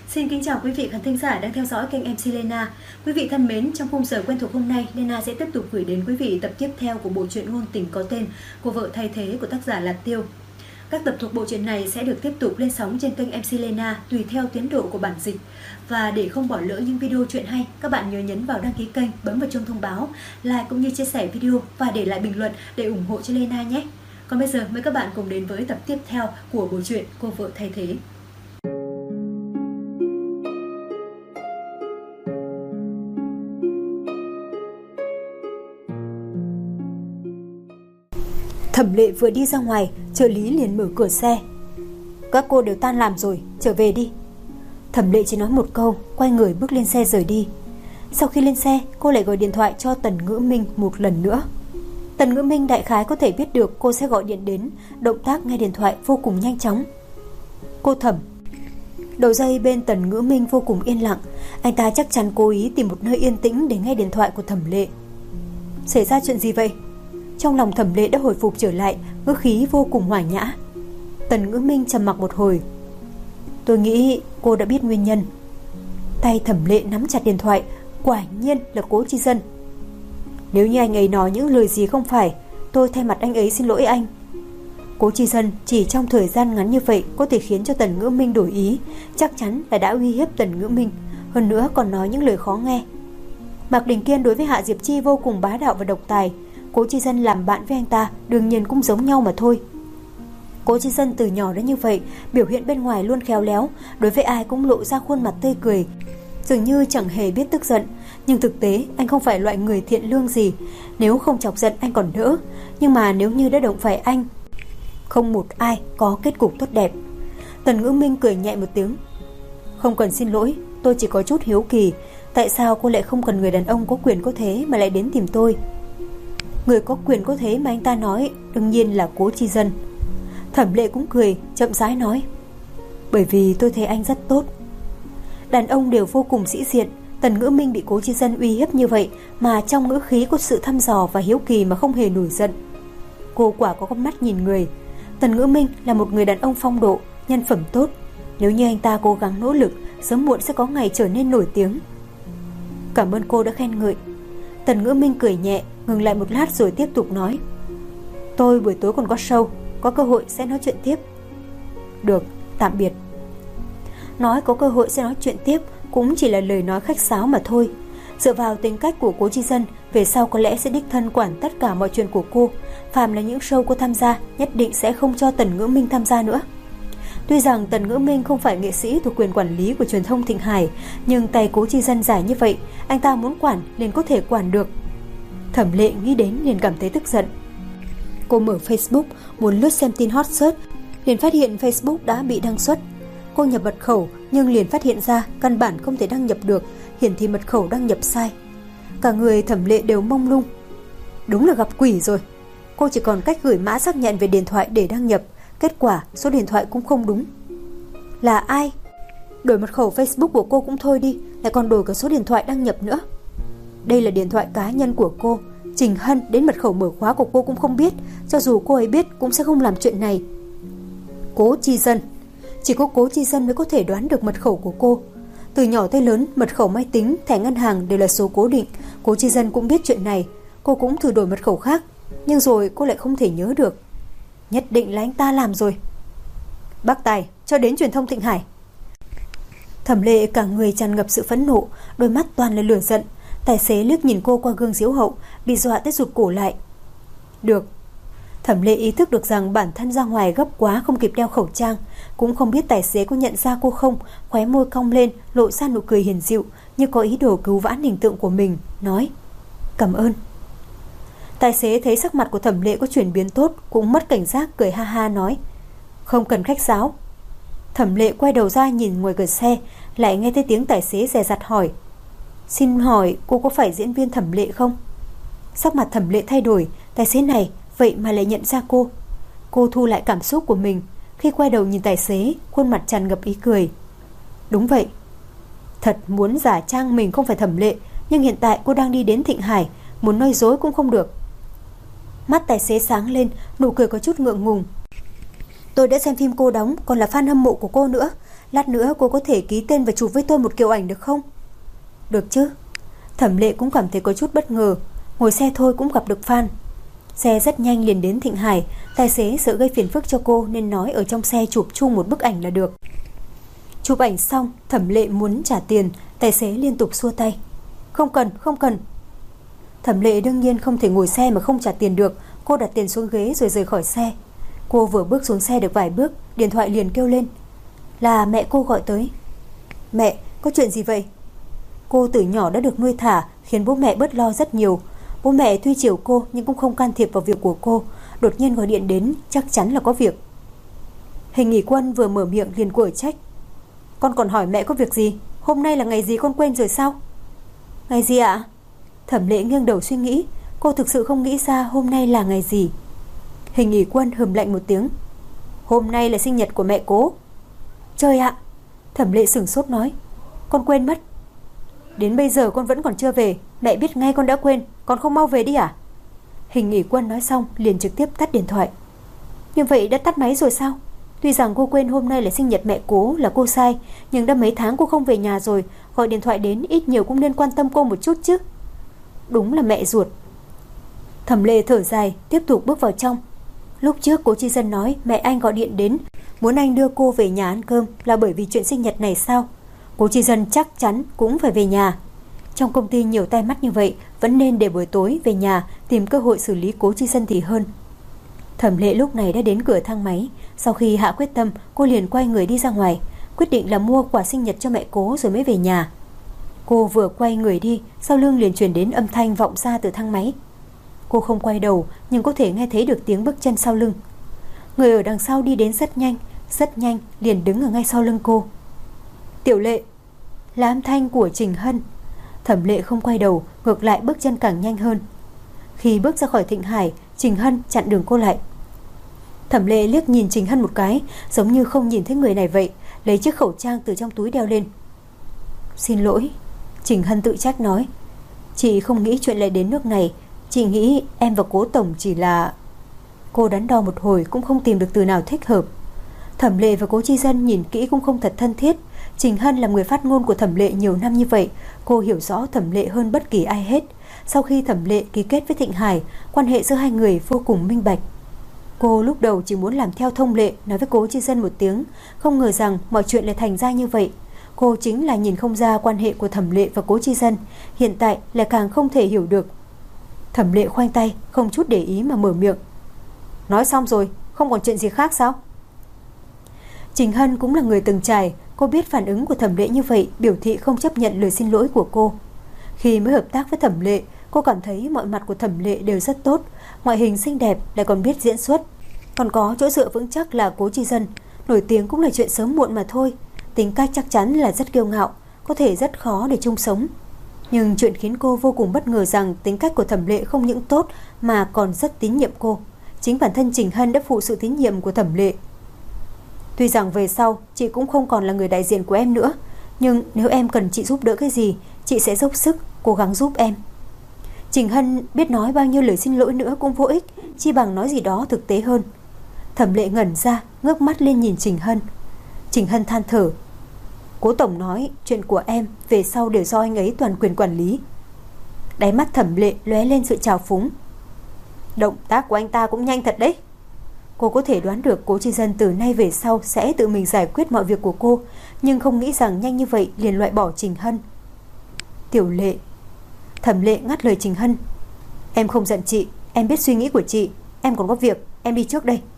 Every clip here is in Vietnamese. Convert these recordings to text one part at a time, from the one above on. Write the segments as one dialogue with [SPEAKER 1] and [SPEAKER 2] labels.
[SPEAKER 1] Xin kính chào quý vị khán thính giả đang theo dõi kênh MC Lena. Quý vị thân mến, trong khung giờ quen thuộc hôm nay, Lena sẽ tiếp tục gửi đến quý vị tập tiếp theo của bộ truyện ngôn tình có tên Cô vợ thay thế của tác giả Lạt Tiêu. Các tập thuộc bộ truyện này sẽ được tiếp tục lên sóng trên kênh MC Lena tùy theo tiến độ của bản dịch. Và để không bỏ lỡ những video truyện hay, các bạn nhớ nhấn vào đăng ký kênh, bấm vào chuông thông báo, like cũng như chia sẻ video và để lại bình luận để ủng hộ cho Lena nhé. Còn bây giờ mời các bạn cùng đến với tập tiếp theo của bộ truyện Cô vợ thay thế.
[SPEAKER 2] Thẩm Lệ vừa đi ra ngoài, trợ lý liền mở cửa xe. Các cô đều tan làm rồi, trở về đi. Thẩm Lệ chỉ nói một câu, quay người bước lên xe rời đi. Sau khi lên xe, cô lại gọi điện thoại cho Tần Ngữ Minh một lần nữa. Tần Ngữ Minh đại khái có thể biết được cô sẽ gọi điện đến, động tác nghe điện thoại vô cùng nhanh chóng. Cô Thẩm. Đầu dây bên Tần Ngữ Minh vô cùng yên lặng, anh ta chắc chắn cố ý tìm một nơi yên tĩnh để nghe điện thoại của Thẩm Lệ. Xảy ra chuyện gì vậy? Trong lòng Thẩm Lệ đã hồi phục trở lại, ngữ khí vô cùng hòa nhã. Tần Ngữ Minh trầm mặc một hồi. Tôi nghĩ cô đã biết nguyên nhân. Tay Thẩm Lệ nắm chặt điện thoại, quả nhiên là Cố Chi Dân. Nếu như anh ấy nói những lời gì không phải, tôi thay mặt anh ấy xin lỗi anh. Cố Chi Dân chỉ trong thời gian ngắn như vậy có thể khiến cho Tần Ngữ Minh đổi ý, chắc chắn là đã uy hiếp Tần Ngữ Minh, hơn nữa còn nói những lời khó nghe. Mạc Đình Kiên đối với Hạ Diệp Chi vô cùng bá đạo và độc tài, Cố Chi Dân làm bạn với anh ta đương nhiên cũng giống nhau mà thôi. Cố Chi Dân từ nhỏ đến như vậy, biểu hiện bên ngoài luôn khéo léo, đối với ai cũng lộ ra khuôn mặt tươi cười, dường như chẳng hề biết tức giận. Nhưng thực tế anh không phải loại người thiện lương gì, nếu không chọc giận anh còn đỡ, nhưng mà nếu như đã động phải anh, không một ai có kết cục tốt đẹp. Tần Ngữ Minh cười nhẹ một tiếng. Không cần xin lỗi, tôi chỉ có chút hiếu kỳ, tại sao cô lại không cần người đàn ông có quyền có thế mà lại đến tìm tôi? Người có quyền có thế mà anh ta nói đương nhiên là Cố Chi Dân. Thẩm Lệ cũng cười, chậm rãi nói. Bởi vì tôi thấy anh rất tốt. Đàn ông đều vô cùng sĩ diện, Tần Ngữ Minh bị Cố Chi Dân uy hiếp như vậy mà trong ngữ khí có sự thăm dò và hiếu kỳ mà không hề nổi giận. Cô quả có con mắt nhìn người. Tần Ngữ Minh là một người đàn ông phong độ, nhân phẩm tốt. Nếu như anh ta cố gắng nỗ lực, sớm muộn sẽ có ngày trở nên nổi tiếng. Cảm ơn cô đã khen ngợi. Tần Ngữ Minh cười nhẹ, ngừng lại một lát rồi tiếp tục nói. Tôi buổi tối còn có show, có cơ hội sẽ nói chuyện tiếp. Được, tạm biệt. Nói có cơ hội sẽ nói chuyện tiếp cũng chỉ là lời nói khách sáo mà thôi. Dựa vào tính cách của Cố Chi Dân, về sau có lẽ sẽ đích thân quản tất cả mọi chuyện của cô. Phàm là những show cô tham gia, nhất định sẽ không cho Tần Ngữ Minh tham gia nữa. Tuy rằng Tần Ngữ Minh không phải nghệ sĩ thuộc quyền quản lý của truyền thông Thịnh Hải, nhưng tay Cố Chi Dân dài như vậy, anh ta muốn quản liền có thể quản được. Thẩm Lệ nghĩ đến liền cảm thấy tức giận. Cô mở Facebook muốn lướt xem tin hot search, liền phát hiện Facebook đã bị đăng xuất. Cô nhập mật khẩu nhưng liền phát hiện ra căn bản không thể đăng nhập được, hiển thị mật khẩu đăng nhập sai. Cả người Thẩm Lệ đều mông lung. Đúng là gặp quỷ rồi. Cô chỉ còn cách gửi mã xác nhận về điện thoại để đăng nhập, kết quả số điện thoại cũng không đúng. Là ai? Đổi mật khẩu Facebook của cô cũng thôi đi, lại còn đổi cả số điện thoại đăng nhập nữa. Đây là điện thoại cá nhân của cô, Trình Hân đến mật khẩu mở khóa của cô cũng không biết, cho dù cô ấy biết cũng sẽ không làm chuyện này. Cố Chi Dân. Chỉ có Cố Chi Dân mới có thể đoán được mật khẩu của cô. Từ nhỏ tới lớn, mật khẩu máy tính, thẻ ngân hàng đều là số cố định. Cố Chi Dân cũng biết chuyện này. Cô cũng thử đổi mật khẩu khác, nhưng rồi cô lại không thể nhớ được. Nhất định là anh ta làm rồi. Bác Tài, cho đến truyền thông Thịnh Hải. Thẩm Lệ cả người tràn ngập sự phẫn nộ, đôi mắt toàn là lửa giận. Tài xế liếc nhìn cô qua gương chiếu hậu, bị dọa tới rụt cổ lại. Được. Thẩm Lệ ý thức được rằng bản thân ra ngoài gấp quá không kịp đeo khẩu trang, cũng không biết tài xế có nhận ra cô không, khóe môi cong lên, lộ ra nụ cười hiền dịu, như có ý đồ cứu vãn hình tượng của mình, nói: "Cảm ơn." Tài xế thấy sắc mặt của Thẩm Lệ có chuyển biến tốt, cũng mất cảnh giác, cười ha ha nói: "Không cần khách sáo." Thẩm Lệ quay đầu ra nhìn ngoài cửa xe, lại nghe thấy tiếng tài xế dè dặt hỏi: "Xin hỏi cô có phải diễn viên Thẩm Lệ không?" Sắc mặt Thẩm Lệ thay đổi, tài xế này vậy mà lại nhận ra cô. Cô thu lại cảm xúc của mình, khi quay đầu nhìn tài xế, khuôn mặt tràn ngập ý cười. Đúng vậy. Thật muốn giả trang mình không phải Thẩm Lệ, nhưng hiện tại cô đang đi đến Thịnh Hải, muốn nói dối cũng không được. Mắt tài xế sáng lên, nụ cười có chút ngượng ngùng. Tôi đã xem phim cô đóng, còn là fan hâm mộ của cô nữa. Lát nữa cô có thể ký tên và chụp với tôi một kiểu ảnh được không? Được chứ. Thẩm Lệ cũng cảm thấy có chút bất ngờ. Ngồi xe thôi cũng gặp được fan. Xe rất nhanh liền đến Thịnh Hải. Tài xế sợ gây phiền phức cho cô nên nói ở trong xe chụp chung một bức ảnh là được. Chụp ảnh xong, Thẩm Lệ muốn trả tiền. Tài xế liên tục xua tay. Không cần, không cần. Thẩm Lệ đương nhiên không thể ngồi xe mà không trả tiền được. Cô đặt tiền xuống ghế rồi rời khỏi xe. Cô vừa bước xuống xe được vài bước, điện thoại liền kêu lên. Là mẹ cô gọi tới. Mẹ, có chuyện gì vậy? Cô từ nhỏ đã được nuôi thả, khiến bố mẹ bớt lo rất nhiều. Bố mẹ tuy chiều cô nhưng cũng không can thiệp vào việc của cô. Đột nhiên gọi điện đến, chắc chắn là có việc. Hình nghỉ quân vừa mở miệng liền quở trách. Con còn hỏi mẹ có việc gì? Hôm nay là ngày gì con quên rồi sao? Ngày gì ạ? Thẩm Lệ nghiêng đầu suy nghĩ. Cô thực sự không nghĩ ra hôm nay là ngày gì. Hình nghỉ quân hừm lạnh một tiếng. Hôm nay là sinh nhật của mẹ cố. Trời ạ! Thẩm Lệ sửng sốt nói. Con quên mất. Đến bây giờ con vẫn còn chưa về. Mẹ biết ngay con đã quên. Con không mau về đi à? Hình nghỉ quân nói xong liền trực tiếp tắt điện thoại. Như vậy đã tắt máy rồi sao? Tuy rằng cô quên hôm nay là sinh nhật mẹ cố là cô sai, nhưng đã mấy tháng cô không về nhà rồi, gọi điện thoại đến ít nhiều cũng nên quan tâm cô một chút chứ. Đúng là mẹ ruột. Thẩm Lệ thở dài, tiếp tục bước vào trong. Lúc trước Cố Chi Dân nói mẹ anh gọi điện đến, muốn anh đưa cô về nhà ăn cơm là bởi vì chuyện sinh nhật này sao? Cố Chi Dân chắc chắn cũng phải về nhà. Trong công ty nhiều tai mắt như vậy, vẫn nên để buổi tối về nhà tìm cơ hội xử lý Cố Chi Dân thì hơn. Thẩm Lệ lúc này đã đến cửa thang máy. Sau khi hạ quyết tâm, cô liền quay người đi ra ngoài, quyết định là mua quà sinh nhật cho mẹ Cố rồi mới về nhà. Cô vừa quay người đi, sau lưng liền truyền đến âm thanh vọng ra từ thang máy. Cô không quay đầu nhưng có thể nghe thấy được tiếng bước chân sau lưng. Người ở đằng sau đi đến rất nhanh liền đứng ở ngay sau lưng cô. Tiểu Lệ, là âm thanh của Trình Hân. Thẩm Lệ không quay đầu, ngược lại bước chân càng nhanh hơn. Khi bước ra khỏi Thịnh Hải, Trình Hân chặn đường cô lại. Thẩm Lệ liếc nhìn Trình Hân một cái, giống như không nhìn thấy người này vậy, lấy chiếc khẩu trang từ trong túi đeo lên. Xin lỗi, Trình Hân tự trách nói. Chị không nghĩ chuyện lại đến nước này. Chị nghĩ em và Cố tổng chỉ là... Cô đắn đo một hồi cũng không tìm được từ nào thích hợp. Thẩm Lệ và Cố Chi Dân nhìn kỹ cũng không thật thân thiết. Trình Hân là người phát ngôn của Thẩm Lệ nhiều năm như vậy, cô hiểu rõ Thẩm Lệ hơn bất kỳ ai hết. Sau khi Thẩm Lệ ký kết với Thịnh Hải, quan hệ giữa hai người vô cùng minh bạch. Cô lúc đầu chỉ muốn làm theo thông lệ, nói với Cố Chi Dân một tiếng, không ngờ rằng mọi chuyện lại thành ra như vậy. Cô chính là nhìn không ra quan hệ của Thẩm Lệ và Cố Chi Dân, hiện tại lại càng không thể hiểu được. Thẩm Lệ khoanh tay, không chút để ý mà mở miệng. Nói xong rồi, không còn chuyện gì khác sao? Trình Hân cũng là người từng trải, cô biết phản ứng của Thẩm Lệ như vậy biểu thị không chấp nhận lời xin lỗi của cô. Khi mới hợp tác với Thẩm Lệ, cô cảm thấy mọi mặt của Thẩm Lệ đều rất tốt, ngoại hình xinh đẹp lại còn biết diễn xuất, còn có chỗ dựa vững chắc là Cố Chi Dân. Nổi tiếng cũng là chuyện sớm muộn mà thôi. Tính cách chắc chắn là rất kiêu ngạo, có thể rất khó để chung sống. Nhưng chuyện khiến cô vô cùng bất ngờ rằng tính cách của Thẩm Lệ không những tốt mà còn rất tín nhiệm cô. Chính bản thân Trình Hân đã phụ sự tín nhiệm của Thẩm Lệ. Tuy rằng về sau chị cũng không còn là người đại diện của em nữa, nhưng nếu em cần chị giúp đỡ cái gì, chị sẽ dốc sức cố gắng giúp em. Trình Hân biết nói bao nhiêu lời xin lỗi nữa cũng vô ích, chi bằng nói gì đó thực tế hơn. Thẩm Lệ ngẩn ra, ngước mắt lên nhìn Trình Hân. Trình Hân than thở. Cố tổng nói chuyện của em về sau đều do anh ấy toàn quyền quản lý. Đáy mắt Thẩm Lệ lóe lên sự trào phúng. Động tác của anh ta cũng nhanh thật đấy. Cô có thể đoán được Cố Chi Dân từ nay về sau sẽ tự mình giải quyết mọi việc của cô, nhưng không nghĩ rằng nhanh như vậy liền loại bỏ Trình Hân. Tiểu Lệ. Thẩm Lệ ngắt lời Trình Hân. Em không giận chị, em biết suy nghĩ của chị. Em còn có việc, em đi trước đây.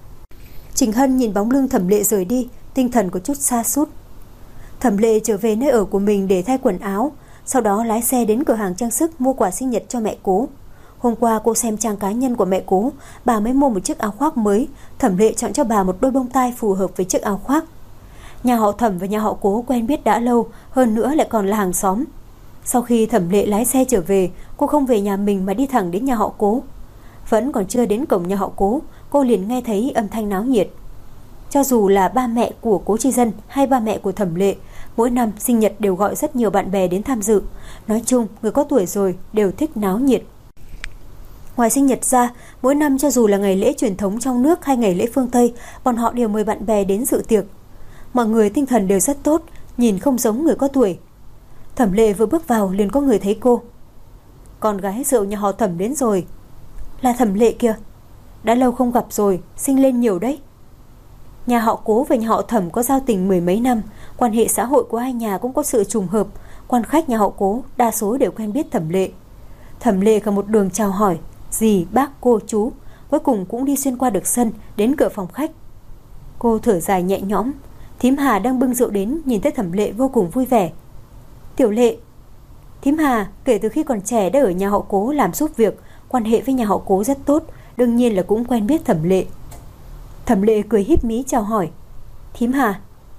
[SPEAKER 2] Trình Hân nhìn bóng lưng Thẩm Lệ rời đi, tinh thần có chút sa sút. Thẩm Lệ trở về nơi ở của mình để thay quần áo, sau đó lái xe đến cửa hàng trang sức mua quà sinh nhật cho mẹ Cố. Hôm qua cô xem trang cá nhân của mẹ Cố, bà mới mua một chiếc áo khoác mới. Thẩm Lệ chọn cho bà một đôi bông tai phù hợp với chiếc áo khoác. Nhà họ Thẩm và nhà họ Cố quen biết đã lâu, hơn nữa lại còn là hàng xóm. Sau khi Thẩm Lệ lái xe trở về, cô không về nhà mình mà đi thẳng đến nhà họ Cố. Vẫn còn chưa đến cổng nhà họ Cố, cô liền nghe thấy âm thanh náo nhiệt. Cho dù là ba mẹ của Cố Chi Dân hay ba mẹ của Thẩm Lệ, mỗi năm sinh nhật đều gọi rất nhiều bạn bè đến tham dự. Nói chung, người có tuổi rồi đều thích náo nhiệt. Ngoài sinh nhật ra, mỗi năm cho dù là ngày lễ truyền thống trong nước hay ngày lễ phương Tây, bọn họ đều mời bạn bè đến dự tiệc. Mọi người tinh thần đều rất tốt, nhìn không giống người có tuổi. Thẩm Lệ vừa bước vào liền có người thấy cô. Con gái rượu nhà họ Thẩm đến rồi. Là Thẩm Lệ kìa. Đã lâu không gặp rồi, sinh lên nhiều đấy. Nhà họ Cố và nhà họ Thẩm có giao tình mười mấy năm, quan hệ xã hội của hai nhà cũng có sự trùng hợp. Quan khách nhà họ Cố đa số đều quen biết Thẩm Lệ. Thẩm Lệ cả một đường chào hỏi dì, bác, cô, chú, cuối cùng cũng đi xuyên qua được sân đến cửa phòng khách. Cô thở dài nhẹ nhõm. Thím Hà đang bưng rượu đến, nhìn thấy Thẩm Lệ vô cùng vui vẻ. Tiểu Lệ. Thím Hà kể từ khi còn trẻ đã ở nhà họ Cố làm giúp việc, quan hệ với nhà họ Cố rất tốt, đương nhiên là cũng quen biết Thẩm Lệ. Thẩm Lệ cười híp mí chào hỏi. Thím Hà.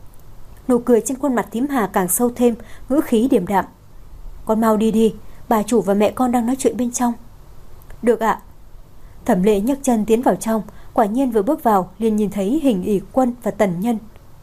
[SPEAKER 2] Nụ cười trên khuôn mặt thím Hà càng sâu thêm, ngữ khí điềm đạm. Con mau đi đi, bà chủ và mẹ con đang nói chuyện bên trong. Được ạ. Thẩm Lệ nhấc chân tiến vào trong, quả nhiên vừa bước vào liền nhìn thấy Hình ỷ Quân và Tần Nhân.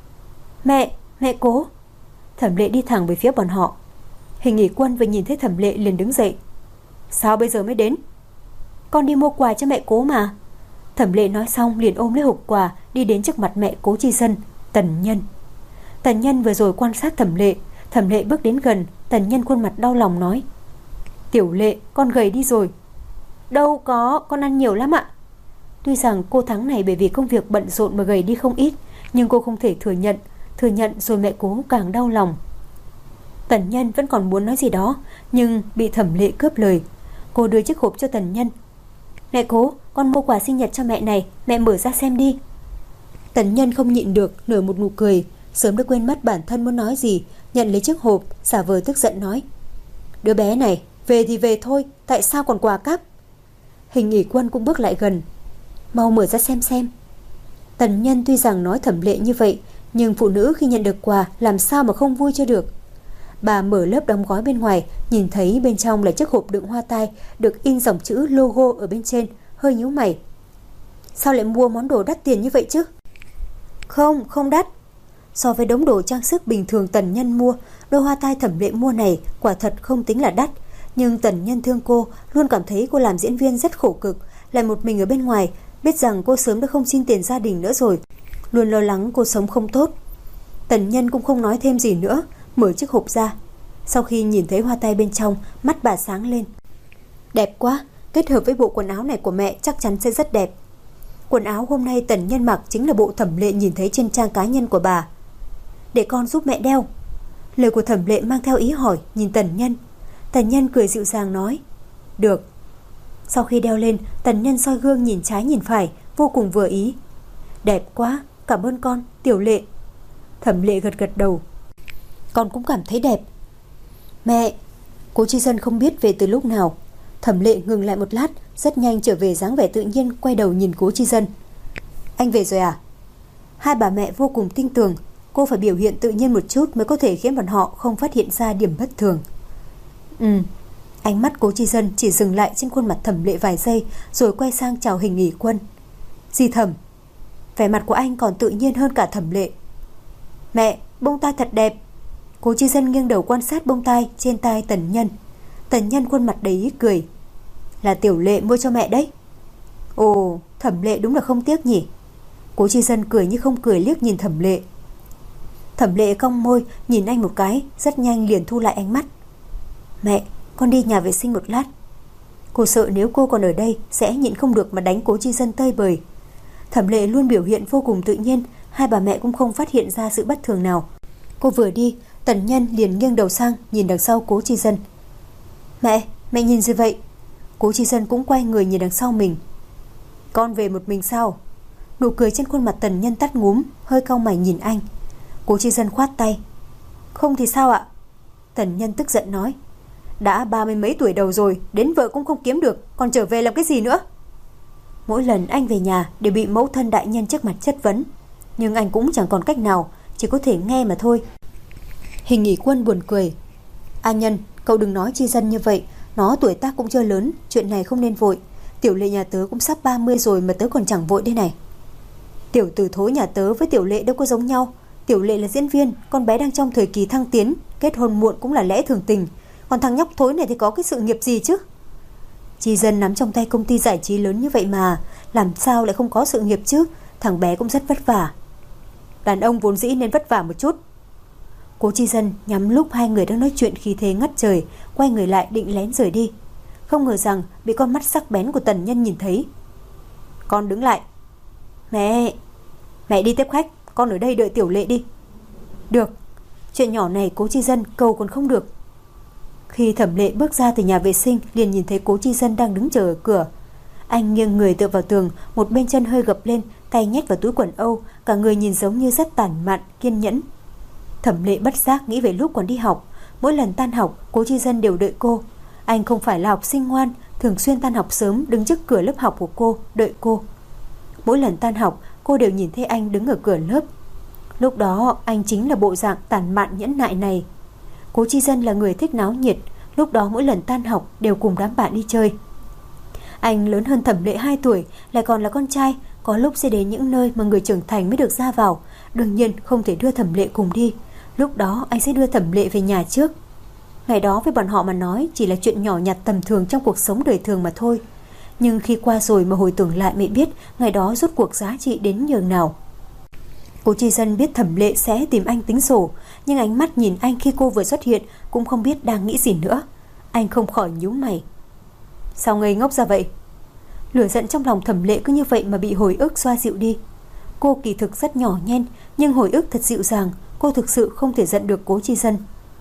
[SPEAKER 2] Mẹ Cố. Thẩm Lệ đi thẳng về phía bọn họ. Hình ỷ Quân vừa nhìn thấy Thẩm Lệ liền đứng dậy. Sao bây giờ mới đến? Con đi mua quà cho mẹ Cố mà. Thẩm Lệ nói xong liền ôm lấy hộp quà đi đến trước mặt mẹ Cố Chi Dân, Tần Nhân. Tần Nhân vừa rồi quan sát Thẩm Lệ. Thẩm Lệ bước đến gần, Tần Nhân khuôn mặt đau lòng nói. Tiểu Lệ, con gầy đi rồi. Đâu có, con ăn nhiều lắm ạ. Tuy rằng cô tháng này bởi vì công việc bận rộn mà gầy đi không ít, nhưng cô không thể thừa nhận rồi mẹ Cố càng đau lòng. Tần Nhân vẫn còn muốn nói gì đó, nhưng bị Thẩm Lệ cướp lời. Cô đưa chiếc hộp cho Tần Nhân. Mẹ Cố, con mua quà sinh nhật cho mẹ này, mẹ mở ra xem đi. Tần Nhân không nhịn được nở một nụ cười, sớm đã quên mất bản thân muốn nói gì, nhận lấy chiếc hộp, giả vờ tức giận nói. Đứa bé này, về thì về thôi, tại sao còn quà cắp? Hình ỷ Quân cũng bước lại gần. Mau mở ra xem. Tần Nhân tuy rằng nói Thẩm Lệ như vậy, nhưng phụ nữ khi nhận được quà làm sao mà không vui cho được. Bà mở lớp đóng gói bên ngoài, nhìn thấy bên trong là chiếc hộp đựng hoa tai được in dòng chữ logo ở bên trên, hơi nhíu mày. Sao lại mua món đồ đắt tiền như vậy chứ? Không đắt. So với đống đồ trang sức bình thường Tần Nhân mua, đôi hoa tai Thẩm Lệ mua này quả thật không tính là đắt. Nhưng Tần Nhân thương cô, luôn cảm thấy cô làm diễn viên rất khổ cực, lại một mình ở bên ngoài, biết rằng cô sớm đã không xin tiền gia đình nữa rồi, luôn lo lắng cô sống không tốt. Tần Nhân cũng không nói thêm gì nữa, mở chiếc hộp ra. Sau khi nhìn thấy hoa tai bên trong, mắt bà sáng lên. Đẹp quá, kết hợp với bộ quần áo này của mẹ chắc chắn sẽ rất đẹp. Quần áo hôm nay Tần Nhân mặc chính là bộ Thẩm Lệ nhìn thấy trên trang cá nhân của bà. Để con giúp mẹ đeo. Lời của Thẩm Lệ mang theo ý hỏi, nhìn Tần Nhân. Tần Nhân cười dịu dàng nói. Được. Sau khi đeo lên, Tần Nhân soi gương nhìn trái nhìn phải, vô cùng vừa ý. Đẹp quá, cảm ơn con, Tiểu Lệ. Thẩm Lệ gật đầu. Con cũng cảm thấy đẹp. Mẹ. Cố Chi Dân không biết về từ lúc nào. Thẩm Lệ ngừng lại một lát, rất nhanh trở về dáng vẻ tự nhiên, quay đầu nhìn Cố Chi Dân. Anh về rồi à? Hai bà mẹ vô cùng tin tưởng cô phải biểu hiện tự nhiên một chút mới có thể khiến bọn họ không phát hiện ra điểm bất thường. Ánh mắt Cố Chi Dân chỉ dừng lại trên khuôn mặt Thẩm Lệ vài giây, rồi quay sang chào Hình ỷ Quân. Dì Thẩm. Vẻ mặt của anh còn tự nhiên hơn cả Thẩm Lệ. Mẹ, bông tai thật đẹp. Cố Chi Dân nghiêng đầu quan sát bông tai trên tai Tần Nhân. Tần Nhân khuôn mặt đầy ý cười. Là Tiểu Lệ mua cho mẹ đấy. Ồ, Thẩm Lệ đúng là không tiếc nhỉ. Cố Chi Dân cười như không cười liếc nhìn Thẩm Lệ. Thẩm Lệ cong môi nhìn anh một cái, rất nhanh liền thu lại ánh mắt. Mẹ, con đi nhà vệ sinh một lát. Cô sợ nếu cô còn ở đây sẽ nhịn không được mà đánh Cố Chi Dân tơi bời. Thẩm Lệ luôn biểu hiện vô cùng tự nhiên, hai bà mẹ cũng không phát hiện ra sự bất thường nào. Cô vừa đi, Tần Nhân liền nghiêng đầu sang nhìn đằng sau Cố Chi Dân. Mẹ nhìn gì vậy? Cố Chi Dân cũng quay người nhìn đằng sau mình. Con về một mình sao? Nụ cười trên khuôn mặt Tần Nhân tắt ngúm, hơi cau mày nhìn anh. Cố Chi Dân khoát tay. Không thì sao ạ? Tần Nhân tức giận nói. Đã 30 mấy tuổi đầu rồi, đến vợ cũng không kiếm được, còn trở về làm cái gì nữa? Mỗi lần anh về nhà đều bị mẫu thân đại nhân trước mặt chất vấn, nhưng anh cũng chẳng còn cách nào, chỉ có thể nghe mà thôi. Hình ỷ Quân buồn cười. A Nhân, cậu đừng nói Chi Dân như vậy, nó tuổi tác cũng chưa lớn, chuyện này không nên vội. Tiểu Lệ nhà tớ cũng sắp 30 rồi mà tớ còn chẳng vội đây này. Tiểu tử thối nhà tớ với Tiểu Lệ đâu có giống nhau. Tiểu Lệ là diễn viên, con bé đang trong thời kỳ thăng tiến, kết hôn muộn cũng là lẽ thường tình. Còn thằng nhóc thối này thì có cái sự nghiệp gì chứ? Chi Dân nắm trong tay công ty giải trí lớn như vậy mà, làm sao lại không có sự nghiệp chứ? Thằng bé cũng rất vất vả. Đàn ông vốn dĩ nên vất vả một chút. Cố Chi Dân nhắm lúc hai người đang nói chuyện khí thế ngất trời, quay người lại định lén rời đi. Không ngờ rằng bị con mắt sắc bén của Tần Nhân nhìn thấy. Con đứng lại. Mẹ đi tiếp khách, con ở đây đợi Tiểu Lệ đi. Được. Chuyện nhỏ này Cố Chi Dân cầu còn không được. Khi Thẩm Lệ bước ra từ nhà vệ sinh, liền nhìn thấy Cố Chi Dân đang đứng chờ ở cửa. Anh nghiêng người tựa vào tường, một bên chân hơi gập lên, tay nhét vào túi quần âu, cả người nhìn giống như rất tản mạn, kiên nhẫn. Thẩm Lệ bất giác nghĩ về lúc còn đi học, mỗi lần tan học Cố Chi Dân đều đợi cô. Anh không phải là học sinh ngoan, thường xuyên tan học sớm đứng trước cửa lớp học của cô, đợi cô. Mỗi lần tan học cô đều nhìn thấy anh đứng ở cửa lớp. Lúc đó anh chính là bộ dạng tản mạn nhẫn nại này. Cố Chi Dân là người thích náo nhiệt, lúc đó mỗi lần tan học đều cùng đám bạn đi chơi. Anh lớn hơn Thẩm Lệ 2 tuổi, lại còn là con trai, có lúc sẽ đến những nơi mà người trưởng thành mới được ra vào, đương nhiên không thể đưa Thẩm Lệ cùng đi. Lúc đó anh sẽ đưa Thẩm Lệ về nhà trước. Ngày đó với bọn họ mà nói chỉ là chuyện nhỏ nhặt tầm thường trong cuộc sống đời thường mà thôi. Nhưng khi qua rồi mà hồi tưởng lại mới biết ngày đó rốt cuộc giá trị đến nhường nào. Cố Chi Dân biết Thẩm Lệ sẽ tìm anh tính sổ, nhưng ánh mắt nhìn anh khi cô vừa xuất hiện cũng không biết đang nghĩ gì nữa. Anh không khỏi nhíu mày. Sao ngây ngốc ra vậy? Lửa giận trong lòng Thẩm Lệ cứ như vậy mà bị hồi ức xoa dịu đi. Cô kỳ thực rất nhỏ nhen, nhưng hồi ức thật dịu dàng. Cô thực sự không thể giận được Cố Chi Dân.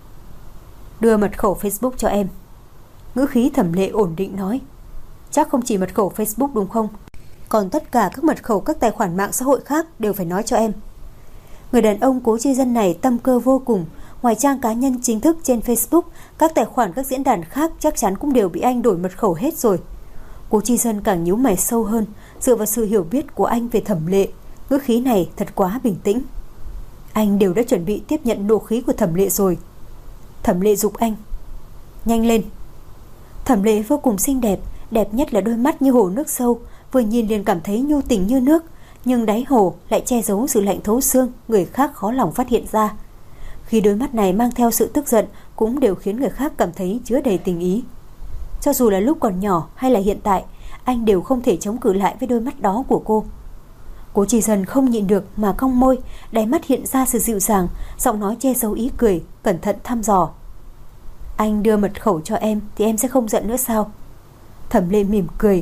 [SPEAKER 2] Đưa mật khẩu Facebook cho em. Ngữ khí Thẩm Lệ ổn định nói. Chắc không chỉ mật khẩu Facebook đúng không? Còn tất cả các mật khẩu các tài khoản mạng xã hội khác đều phải nói cho em. Người đàn ông Cố Chi Dân này tâm cơ vô cùng. Ngoài trang cá nhân chính thức trên Facebook, các tài khoản các diễn đàn khác chắc chắn cũng đều bị anh đổi mật khẩu hết rồi. Cố Chi Dân càng nhíu mày sâu hơn. Dựa vào sự hiểu biết của anh về Thẩm Lệ, ngữ khí này thật quá bình tĩnh. Anh đều đã chuẩn bị tiếp nhận nộ khí của Thẩm Lệ rồi. Thẩm Lệ giục anh. Nhanh lên. Thẩm Lệ vô cùng xinh đẹp, đẹp nhất là đôi mắt như hồ nước sâu, vừa nhìn liền cảm thấy nhu tình như nước, nhưng đáy hồ lại che giấu sự lạnh thấu xương, người khác khó lòng phát hiện ra. Khi đôi mắt này mang theo sự tức giận cũng đều khiến người khác cảm thấy chứa đầy tình ý. Cho dù là lúc còn nhỏ hay là hiện tại, anh đều không thể chống cự lại với đôi mắt đó của cô. Cố Chi Dân không nhịn được mà cong môi, đáy mắt hiện ra sự dịu dàng, giọng nói che giấu ý cười, cẩn thận thăm dò. Anh đưa mật khẩu cho em thì em sẽ không giận nữa sao? Thẩm Lệ mỉm cười.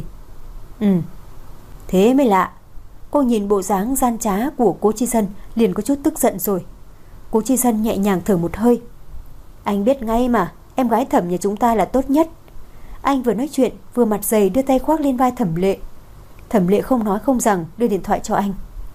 [SPEAKER 2] Thế mới lạ. Cô nhìn bộ dáng gian trá của Cố Chi Dân liền có chút tức giận rồi. Cố Chi Dân nhẹ nhàng thở một hơi. Anh biết ngay mà, em gái Thẩm nhà chúng ta là tốt nhất. Anh vừa nói chuyện vừa mặt dày đưa tay khoác lên vai Thẩm Lệ. Thẩm Lệ không nói không rằng đưa điện thoại cho anh.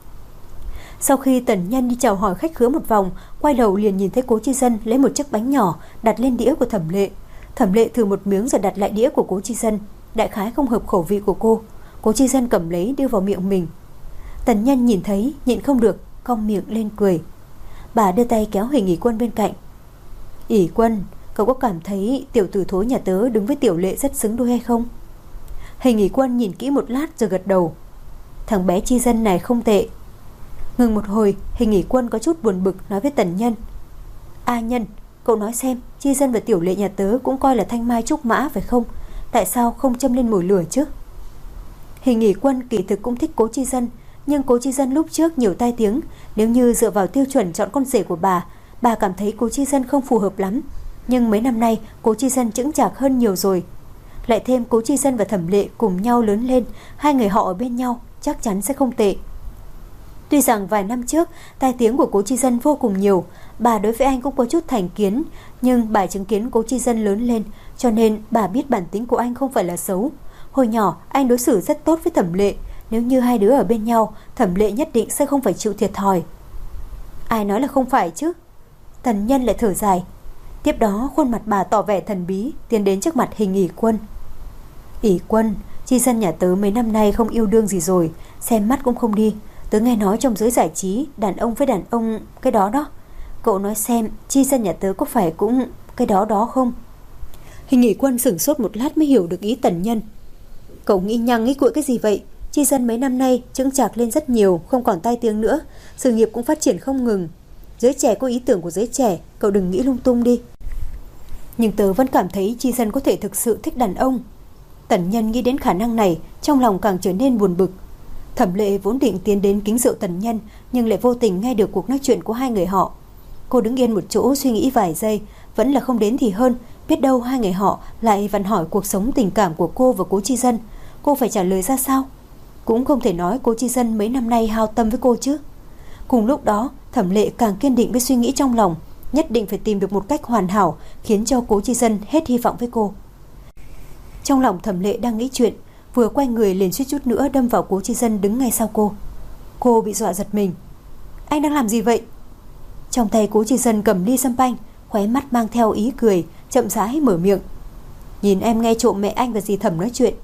[SPEAKER 2] Sau khi Tần Nhân đi chào hỏi khách khứa một vòng, quay đầu liền nhìn thấy Cố Chi Dân lấy một chiếc bánh nhỏ đặt lên đĩa của Thẩm Lệ. Thẩm Lệ thử một miếng rồi đặt lại đĩa của Cố Chi Dân, đại khái không hợp khẩu vị của cô. Cố Chi Dân cầm lấy đưa vào miệng mình. Tần Nhân nhìn thấy nhịn không được, cong miệng lên cười. Bà đưa tay kéo Hình Ỷ Quân bên cạnh. Ỷ Quân, cậu có cảm thấy tiểu tử thối nhà tớ đứng với Tiểu Lệ rất xứng đôi hay không? Hình Ỷ Quân nhìn kỹ một lát rồi gật đầu. Thằng bé Chi Dân này không tệ. Ngừng một hồi, Hình Ỷ Quân có chút buồn bực nói với Tần Nhân. A Nhân, cậu nói xem, Chi Dân và Tiểu Lệ nhà tớ cũng coi là thanh mai trúc mã phải không? Tại sao không châm lên mồi lửa chứ? Hình Ỷ Quân kỳ thực cũng thích Cố Chi Dân, nhưng Cố Chi Dân lúc trước nhiều tai tiếng. Nếu như dựa vào tiêu chuẩn chọn con rể của bà cảm thấy Cố Chi Dân không phù hợp lắm. Nhưng mấy năm nay Cố Chi Dân chững chạc hơn nhiều rồi. Lại thêm Cố Chi Dân và Thẩm Lệ cùng nhau lớn lên, hai người họ ở bên nhau chắc chắn sẽ không tệ. Tuy rằng vài năm trước tai tiếng của Cố Chi Dân vô cùng nhiều, bà đối với anh cũng có chút thành kiến, nhưng bà chứng kiến Cố Chi Dân lớn lên, cho nên bà biết bản tính của anh không phải là xấu. Hồi nhỏ anh đối xử rất tốt với Thẩm Lệ, nếu như hai đứa ở bên nhau, Thẩm Lệ nhất định sẽ không phải chịu thiệt thòi. Ai nói là không phải chứ? Tần Nhân lại thở dài. Tiếp đó khuôn mặt bà tỏ vẻ thần bí, tiến đến trước mặt Hình Ỷ Quân. Ỷ Quân, Chi Dân nhà tớ mấy năm nay không yêu đương gì rồi, xem mắt cũng không đi. Tớ nghe nói trong giới giải trí, đàn ông với đàn ông cái đó đó. Cậu nói xem, Chi Dân nhà tớ có phải cũng cái đó đó không? Hình Ỷ Quân sửng sốt một lát mới hiểu được ý Tần Nhân. Cậu nghĩ nhăng nghĩ cuội cái gì vậy? Chi Dân mấy năm nay chững chạc lên rất nhiều, không còn tai tiếng nữa, sự nghiệp cũng phát triển không ngừng. Giới trẻ có ý tưởng của giới trẻ, cậu đừng nghĩ lung tung đi. Nhưng tớ vẫn cảm thấy Chi Dân có thể thực sự thích đàn ông. Tần Nhân nghĩ đến khả năng này, trong lòng càng trở nên buồn bực. Thẩm Lệ vốn định tiến đến kính rượu Tần Nhân, nhưng lại vô tình nghe được cuộc nói chuyện của hai người họ. Cô đứng yên một chỗ suy nghĩ vài giây, vẫn là không đến thì hơn, biết đâu hai người họ lại vặn hỏi cuộc sống tình cảm của cô và Cố Chi Dân. Cô phải trả lời ra sao? Cũng không thể nói Cố Chi Dân mấy năm nay hao tâm với cô chứ. Cùng lúc đó, Thẩm Lệ càng kiên định với suy nghĩ trong lòng, nhất định phải tìm được một cách hoàn hảo khiến cho Cố Chi Dân hết hy vọng với cô. Trong lòng Thẩm Lệ đang nghĩ chuyện, vừa quay người liền suýt chút nữa đâm vào Cố Chi Dân đứng ngay sau cô. Cô bị dọa giật mình. Anh đang làm gì vậy? Trong tay Cố Chi Dân cầm ly sâm panh, khóe mắt mang theo ý cười, chậm rãi mở miệng. Nhìn em nghe trộm mẹ anh và dì Thẩm nói chuyện.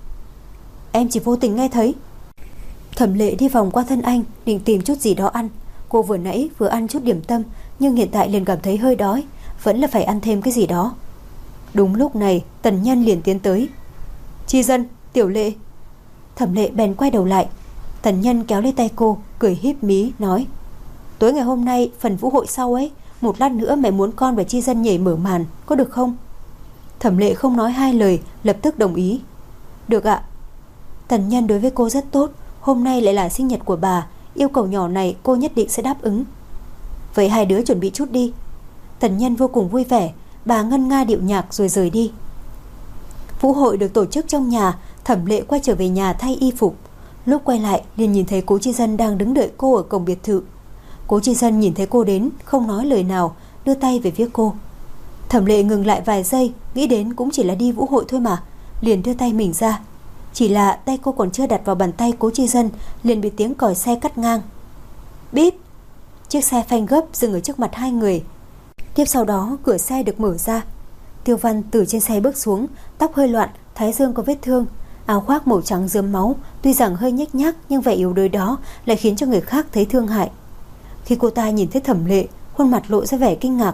[SPEAKER 2] Em chỉ vô tình nghe thấy. Thẩm Lệ đi vòng qua thân anh, định tìm chút gì đó ăn. Cô vừa nãy vừa ăn chút điểm tâm, nhưng hiện tại liền cảm thấy hơi đói, vẫn là phải ăn thêm cái gì đó. Đúng lúc này, Tần Nhân liền tiến tới. Chi Dân, Tiểu Lệ. Thẩm Lệ bèn quay đầu lại. Tần Nhân kéo lấy tay cô, cười híp mí nói: Tối ngày hôm nay phần vũ hội sau ấy, một lát nữa mẹ muốn con và Chi Dân nhảy mở màn, có được không? Thẩm Lệ không nói hai lời, lập tức đồng ý. Được ạ. Tần Nhân đối với cô rất tốt, hôm nay lại là sinh nhật của bà, yêu cầu nhỏ này cô nhất định sẽ đáp ứng. Vậy hai đứa chuẩn bị chút đi. Tần Nhân vô cùng vui vẻ, bà ngân nga điệu nhạc rồi rời đi. Vũ hội được tổ chức trong nhà, Thẩm Lệ quay trở về nhà thay y phục. Lúc quay lại liền nhìn thấy Cố Chi Dân đang đứng đợi cô ở cổng biệt thự. Cố Chi Dân nhìn thấy cô đến, không nói lời nào, đưa tay về phía cô. Thẩm Lệ ngừng lại vài giây, nghĩ đến cũng chỉ là đi vũ hội thôi mà, liền đưa tay mình ra. Chỉ là tay cô còn chưa đặt vào bàn tay Cố Chi Dân, liền bị tiếng còi xe cắt ngang. Bíp! Chiếc xe phanh gấp dừng ở trước mặt hai người. Tiếp sau đó cửa xe được mở ra. Tiêu Văn từ trên xe bước xuống, tóc hơi loạn, thái dương có vết thương, áo khoác màu trắng rớm máu, tuy rằng hơi nhếch nhác nhưng vẻ yếu đuối đó lại khiến cho người khác thấy thương hại. Khi cô ta nhìn thấy Thẩm Lệ, khuôn mặt lộ ra vẻ kinh ngạc.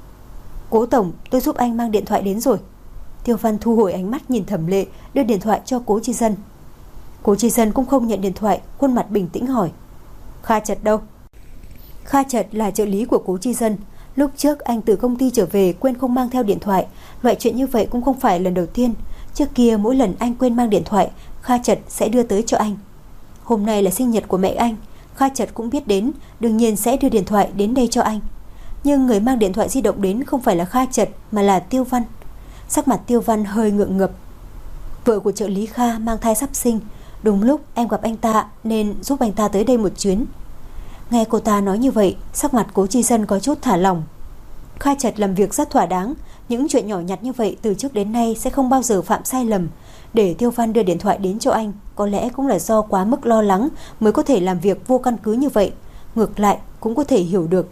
[SPEAKER 2] Cố tổng, tôi giúp anh mang điện thoại đến rồi. Tiêu Văn thu hồi ánh mắt nhìn Thẩm Lệ, đưa điện thoại cho Cố Chi Dân. Cố Chi Dân cũng không nhận điện thoại, khuôn mặt bình tĩnh hỏi: Kha Chật đâu? Kha Chật là trợ lý của Cố Chi Dân. Lúc trước anh từ công ty trở về quên không mang theo điện thoại. Loại chuyện như vậy cũng không phải lần đầu tiên. Trước kia mỗi lần anh quên mang điện thoại, Kha Chật sẽ đưa tới cho anh. Hôm nay là sinh nhật của mẹ anh, Kha Chật cũng biết đến, đương nhiên sẽ đưa điện thoại đến đây cho anh. Nhưng người mang điện thoại di động đến không phải là Kha Chật mà là Tiêu Văn. Sắc mặt Tiêu Văn hơi ngượng ngập. Vợ của trợ lý Kha mang thai sắp sinh, đúng lúc em gặp anh ta nên giúp anh ta tới đây một chuyến. Nghe cô ta nói như vậy, sắc mặt Cố Chi Dân có chút thả lỏng. Kha Chật làm việc rất thỏa đáng, những chuyện nhỏ nhặt như vậy từ trước đến nay sẽ không bao giờ phạm sai lầm. Để Tiêu Văn đưa điện thoại đến cho anh, có lẽ cũng là do quá mức lo lắng mới có thể làm việc vô căn cứ như vậy. Ngược lại cũng có thể hiểu được.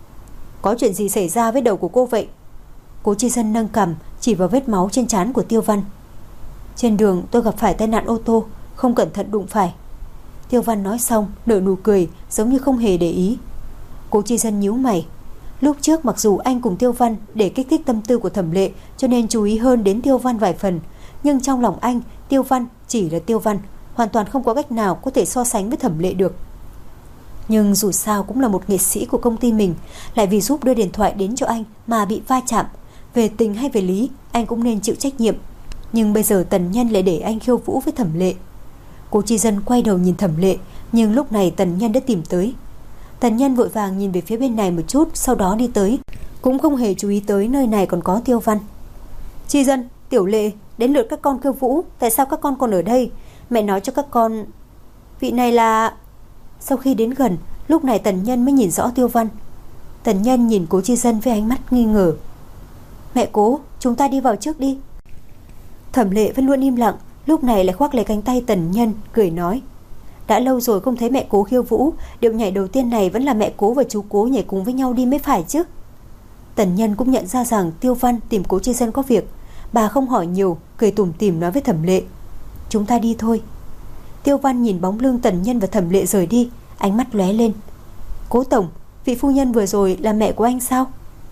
[SPEAKER 2] Có chuyện gì xảy ra với đầu của cô vậy? Cố Chi Dân nâng cằm chỉ vào vết máu trên trán của Tiêu Văn. Trên đường tôi gặp phải tai nạn ô tô, không cẩn thận đụng phải. Tiêu Văn nói xong nở nụ cười giống như không hề để ý. Cố Chi Dân nhíu mày. Lúc trước mặc dù anh cùng Tiêu Văn để kích thích tâm tư của Thẩm Lệ cho nên chú ý hơn đến Tiêu Văn vài phần, nhưng trong lòng anh, Tiêu Văn chỉ là Tiêu Văn, hoàn toàn không có cách nào có thể so sánh với Thẩm Lệ được. Nhưng dù sao cũng là một nghệ sĩ của công ty mình, lại vì giúp đưa điện thoại đến cho anh mà bị va chạm. Về tình hay về lý, anh cũng nên chịu trách nhiệm. Nhưng bây giờ Tần Nhân lại để anh khiêu vũ với Thẩm Lệ. Cố Chi Dân quay đầu nhìn Thẩm Lệ, nhưng lúc này Tần Nhân đã tìm tới. Tần Nhân vội vàng nhìn về phía bên này một chút, sau đó đi tới, cũng không hề chú ý tới nơi này còn có Tiêu Văn. Chi Dân, Tiểu Lệ, đến lượt các con khiêu vũ, tại sao các con còn ở đây? Mẹ nói cho các con... Vị này là... Sau khi đến gần, lúc này Tần Nhân mới nhìn rõ Tiêu Văn. Tần Nhân nhìn Cố Chi Dân với ánh mắt nghi ngờ. Mẹ Cố, chúng ta đi vào trước đi. Thẩm Lệ vẫn luôn im lặng, lúc này lại khoác lấy cánh tay Tần Nhân, cười nói: Đã lâu rồi không thấy mẹ Cố khiêu vũ, điệu nhảy đầu tiên này vẫn là mẹ Cố và chú Cố nhảy cùng với nhau đi mới phải chứ. Tần Nhân cũng nhận ra rằng Tiêu Văn tìm Cố Chi Dân có việc. Bà không hỏi nhiều, cười tủm tỉm nói với Thẩm Lệ: Chúng ta đi thôi. Tiêu Văn nhìn bóng lưng Tần Nhân và Thẩm Lệ rời đi, ánh mắt lóe lên. Cố tổng, vị phu nhân vừa rồi là mẹ của anh sao?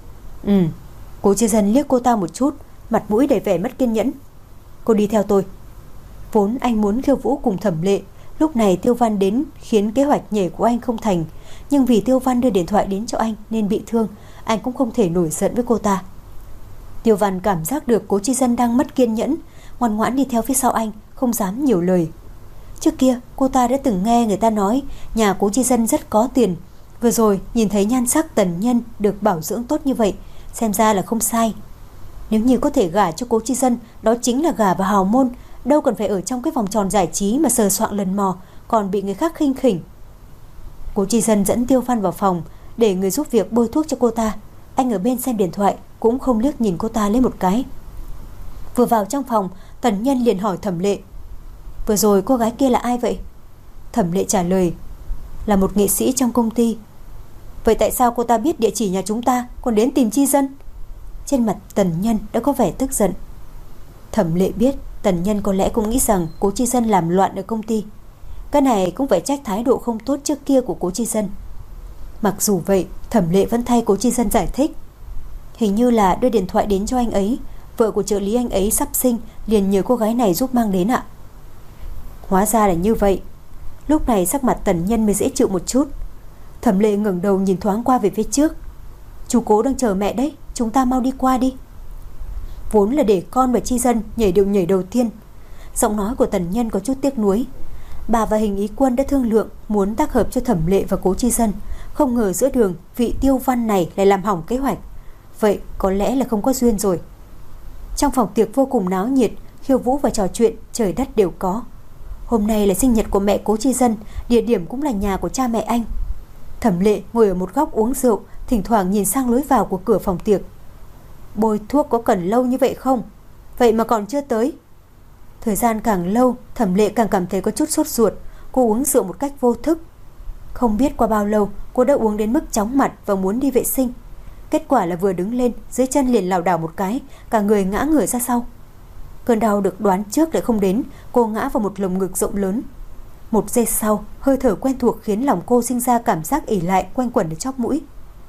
[SPEAKER 2] Cố Chi Dân liếc cô ta một chút, mặt mũi đầy vẻ mất kiên nhẫn. Cô đi theo tôi. Vốn anh muốn khiêu vũ cùng Thẩm Lệ, lúc này Tiêu Văn đến khiến kế hoạch nhảy của anh không thành, nhưng vì Tiêu Văn đưa điện thoại đến cho anh nên bị thương, anh cũng không thể nổi giận với cô ta. Tiêu Văn cảm giác được Cố Chi Dân đang mất kiên nhẫn, ngoan ngoãn đi theo phía sau anh, không dám nhiều lời. Trước kia cô ta đã từng nghe người ta nói nhà Cố Chi Dân rất có tiền. Vừa rồi nhìn thấy nhan sắc Tần Nhân được bảo dưỡng tốt như vậy, xem ra là không sai. Nếu như có thể gả cho Cố Chi Dân, đó chính là gả vào hào môn, đâu cần phải ở trong cái vòng tròn giải trí mà sờ soạng lần mò, còn bị người khác khinh khỉnh. Cố Chi Dân dẫn Tiêu Văn vào phòng để người giúp việc bôi thuốc cho cô ta. Anh ở bên xem điện thoại, cũng không liếc nhìn cô ta lấy một cái. Vừa vào trong phòng, Tần Nhân liền hỏi Thẩm Lệ: vừa rồi cô gái kia là ai vậy? Thẩm Lệ trả lời: là một nghệ sĩ trong công ty. Vậy tại sao cô ta biết địa chỉ nhà chúng ta còn đến tìm Chi Dân? Trên mặt Tần Nhân đã có vẻ tức giận. Thẩm Lệ biết Tần Nhân có lẽ cũng nghĩ rằng Cố Chi Dân làm loạn ở công ty. Cái này cũng phải trách thái độ không tốt trước kia của Cố Chi Dân. Mặc dù vậy, Thẩm Lệ vẫn thay Cố Chi Dân giải thích. Hình như là đưa điện thoại đến cho anh ấy, vợ của trợ lý anh ấy sắp sinh, liền nhờ cô gái này giúp mang đến ạ. Hóa ra là như vậy. Lúc này sắc mặt Tần Nhân mới dễ chịu một chút. Thẩm Lệ ngẩng đầu nhìn thoáng qua về phía trước. Chú Cố đang chờ mẹ đấy, chúng ta mau đi qua đi. Vốn là để con và Chi Dân nhảy điệu nhảy đầu tiên. Giọng nói của Tần Nhân có chút tiếc nuối. Bà và Hình Ý Quân đã thương lượng muốn tác hợp cho Thẩm Lệ và Cố Chi Dân, không ngờ giữa đường vị Tiêu Văn này lại làm hỏng kế hoạch. Vậy có lẽ là không có duyên rồi. Trong phòng tiệc vô cùng náo nhiệt, khiêu vũ và trò chuyện trời đất đều có. Hôm nay là sinh nhật của mẹ Cố Chi Dân, địa điểm cũng là nhà của cha mẹ anh. Thẩm Lệ ngồi ở một góc uống rượu, thỉnh thoảng nhìn sang lối vào của cửa phòng tiệc. Bôi thuốc có cần lâu như vậy không? Vậy mà còn chưa tới. Thời gian càng lâu, Thẩm Lệ càng cảm thấy có chút sốt ruột. Cô uống rượu một cách vô thức. Không biết qua bao lâu cô đã uống đến mức chóng mặt và muốn đi vệ sinh. Kết quả là vừa đứng lên, dưới chân liền lảo đảo một cái, cả người ngã ngửa ra sau. Cơn đau được đoán trước lại không đến, cô ngã vào một lồng ngực rộng lớn. Một giây sau, hơi thở quen thuộc khiến lòng cô sinh ra cảm giác ỉ lại quanh quẩn ở chóp mũi.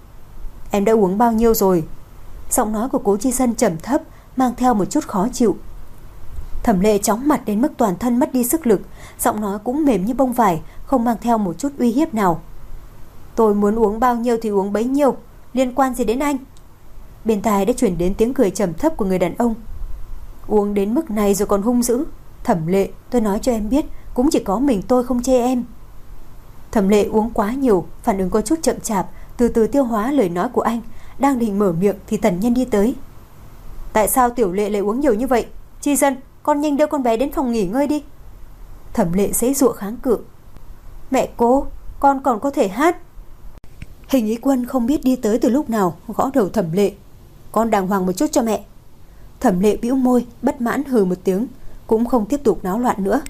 [SPEAKER 2] Em đã uống bao nhiêu rồi? Giọng nói của Cố Chi Dân trầm thấp, mang theo một chút khó chịu. Thẩm Lệ chóng mặt đến mức toàn thân mất đi sức lực, giọng nói cũng mềm như bông vải, không mang theo một chút uy hiếp nào. Tôi muốn uống bao nhiêu thì uống bấy nhiêu, liên quan gì đến anh? Bên tai đã chuyển đến tiếng cười trầm thấp của người đàn ông. Uống đến mức này rồi còn hung dữ. Thẩm Lệ, tôi nói cho em biết, cũng chỉ có mình tôi không chê em. Thẩm Lệ uống quá nhiều, phản ứng có chút chậm chạp, từ từ tiêu hóa lời nói của anh. Đang định mở miệng thì Tần Nhân đi tới. Tại sao Tiểu Lệ lại uống nhiều như vậy? Chi Dân, con nhanh đưa con bé đến phòng nghỉ ngơi đi. Thẩm Lệ giãy giụa kháng cự. Mẹ cô, con còn có thể hát. Hình Ý Quân không biết đi tới từ lúc nào, gõ đầu Thẩm Lệ. Con đàng hoàng một chút cho mẹ. Thẩm Lệ bĩu môi, bất mãn hừ một tiếng, cũng không tiếp tục náo loạn nữa.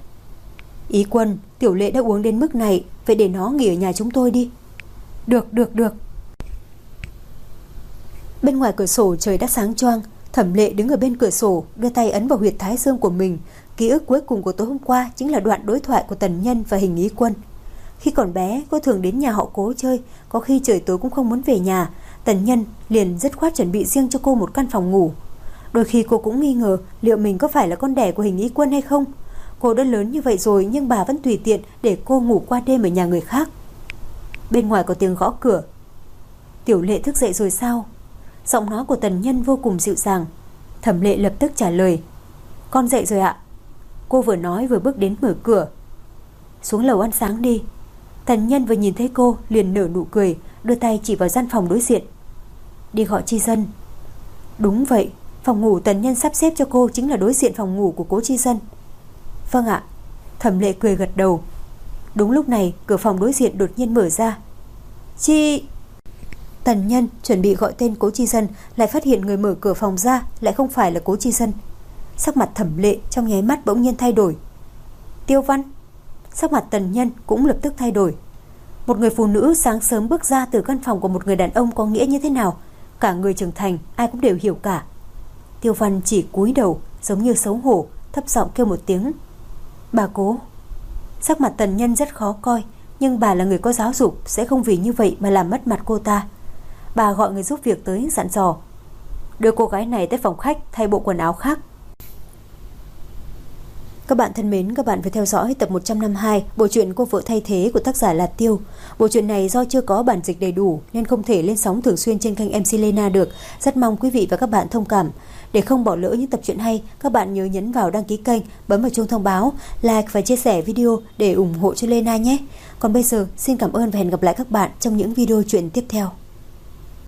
[SPEAKER 2] Ý Quân, Tiểu Lệ đã uống đến mức này, vậy để nó nghỉ ở nhà chúng tôi đi. Được. Bên ngoài cửa sổ trời đã sáng choang. Thẩm Lệ đứng ở bên cửa sổ, đưa tay ấn vào huyệt thái dương của mình. Ký ức cuối cùng của tối hôm qua chính là đoạn đối thoại của Tần Nhân và Hình Ý Quân. Khi còn bé, cô thường đến nhà họ Cố chơi, có khi trời tối cũng không muốn về nhà. Tần Nhân liền dứt khoát chuẩn bị riêng cho cô một căn phòng ngủ. Đôi khi cô cũng nghi ngờ liệu mình có phải là con đẻ của Hình Ý Quân hay không. Cô đã lớn như vậy rồi nhưng bà vẫn tùy tiện để cô ngủ qua đêm ở nhà người khác. Bên ngoài có tiếng gõ cửa. Tiểu Lệ thức dậy rồi sao? Giọng nói của Tần Nhân vô cùng dịu dàng. Thẩm Lệ lập tức trả lời. Con dậy rồi ạ. Cô vừa nói vừa bước đến mở cửa. Xuống lầu ăn sáng đi. Tần Nhân vừa nhìn thấy cô liền nở nụ cười, đưa tay chỉ vào gian phòng đối diện. Đi gọi Chi Dân. Đúng vậy, phòng ngủ Tần Nhân sắp xếp cho cô chính là đối diện phòng ngủ của Cố Chi Dân. Vâng ạ. Thẩm Lệ cười gật đầu. Đúng lúc này cửa phòng đối diện đột nhiên mở ra. Chi... Tần Nhân chuẩn bị gọi tên Cố Chi Dân, lại phát hiện người mở cửa phòng ra lại không phải là Cố Chi Dân. Sắc mặt Thẩm Lệ trong nháy mắt bỗng nhiên thay đổi. Tiêu Văn. Sắc mặt Tần Nhân cũng lập tức thay đổi. Một người phụ nữ sáng sớm bước ra từ căn phòng của một người đàn ông có nghĩa như thế nào, cả người trưởng thành ai cũng đều hiểu cả. Tiêu Văn chỉ cúi đầu giống như xấu hổ, thấp giọng kêu một tiếng. Bà Cố. Sắc mặt Tần Nhân rất khó coi, nhưng bà là người có giáo dục, sẽ không vì như vậy mà làm mất mặt cô ta. Bà gọi người giúp việc tới dặn dò. Đưa cô gái này tới phòng khách thay bộ quần áo khác. Các bạn thân mến, các bạn vừa theo dõi tập 152 bộ truyện Cô vợ thay thế của tác giả là Tiêu. Bộ truyện này do chưa có bản dịch đầy đủ nên không thể lên sóng thường xuyên trên kênh MC Lena được. Rất mong quý vị và các bạn thông cảm. Để không bỏ lỡ những tập truyện hay, các bạn nhớ nhấn vào đăng ký kênh, bấm vào chuông thông báo, like và chia sẻ video để ủng hộ cho Lena nhé. Còn bây giờ, xin cảm ơn và hẹn gặp lại các bạn trong những video truyện tiếp theo.